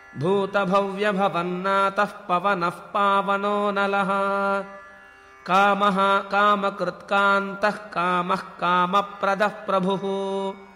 भूतभव्यभवन्नाथः पवनः पावनो नलः कामः कामकृत्कान्तः कामः कामप्रदः प्रभुः